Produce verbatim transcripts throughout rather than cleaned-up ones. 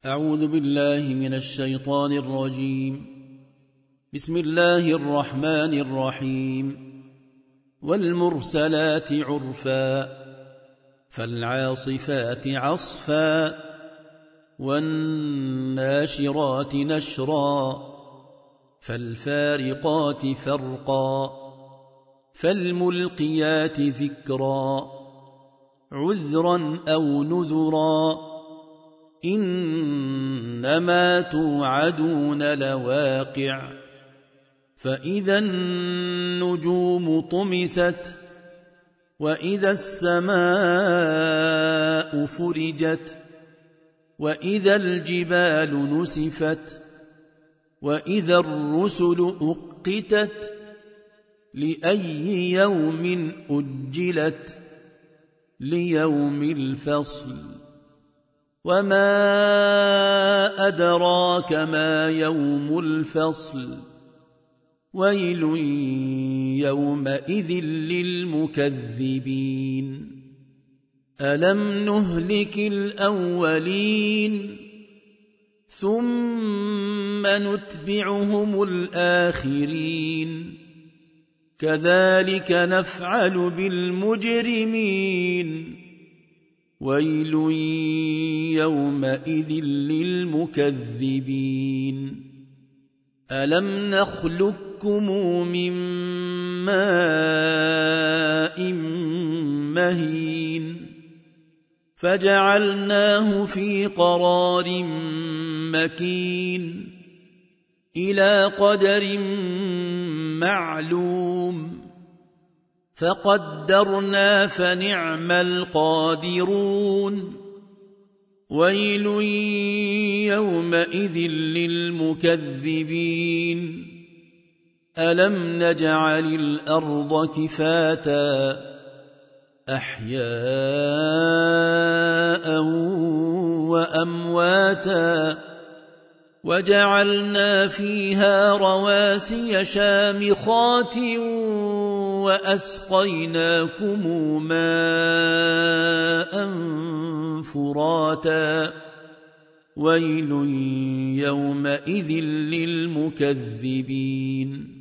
أعوذ بالله من الشيطان الرجيم. بسم الله الرحمن الرحيم. والمرسلات عرفا فالعاصفات عصفا والناشرات نشرا فالفارقات فرقا فالملقيات ذكرا عذرا أو نذرا إنما توعدون لواقع فإذا النجوم طمست وإذا السماء فرجت وإذا الجبال نسفت وإذا الرسل أقتت لأي يوم أجلت ليوم الفصل وما أدراك ما يوم الفصل ويل يومئذ للمكذبين ألم نهلك الأولين ثم نتبعهم الآخرين كذلك نفعل بالمجرمين ويل يومئذ للمكذبين ألم نخلقكم من ماء مهين فجعلناه في قرار مكين إلى قدر معلوم فقدرنا فنعم القادرون ويل يومئذ للمكذبين ألم نجعل الأرض كفاتا أحياء وأمواتا وجعلنا فيها رواسي شامخات وأسقيناكم ماء فراتا ويل يومئذ للمكذبين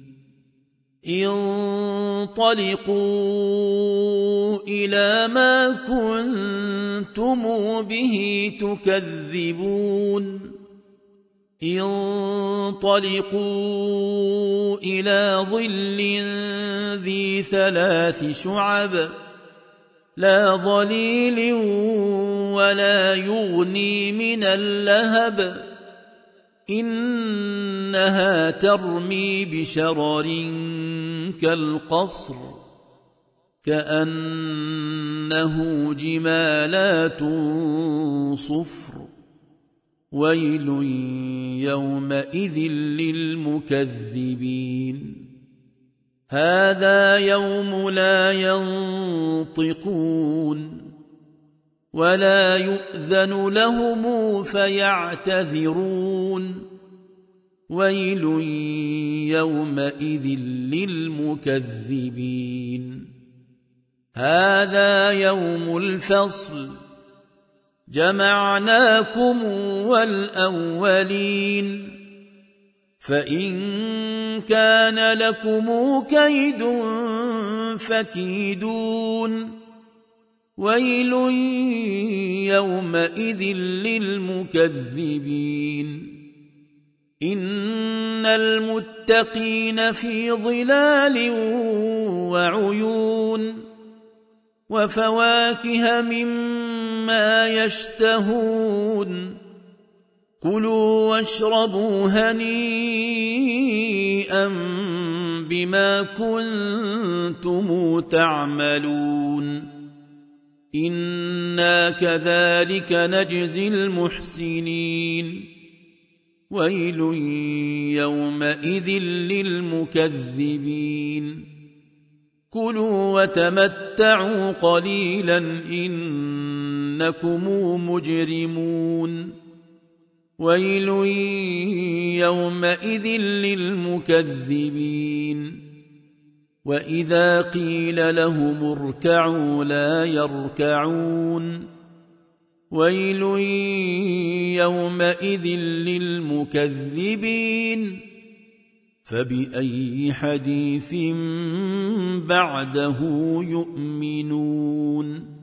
انطلقوا إلى ما كنتم به تكذبون انطلقوا إلى ظل ذي ثلاث شعب لا ظليل ولا يغني من اللهب إنها ترمي بشرر كالقصر كأنه جمالات صفر ويل يومئذ للمكذبين هذا يوم لا ينطقون ولا يؤذن لهم فيعتذرون ويل يومئذ للمكذبين هذا يوم الفصل جمعناكم والأولين فإن كان لكم كيد فكيدون ويل يومئذ للمكذبين إن المتقين في ظلال وعيون وفواكه مما يشتهون كلوا واشربوا هنيئا بما كنتم تعملون إنا كذلك نجزي المحسنين ويل يومئذ للمكذبين كلوا وتمتعوا قليلا إنكم مجرمون ويل يومئذ للمكذبين وإذا قيل لهم اركعوا لا يركعون ويل يومئذ للمكذبين فبأي حديث بعده يؤمنون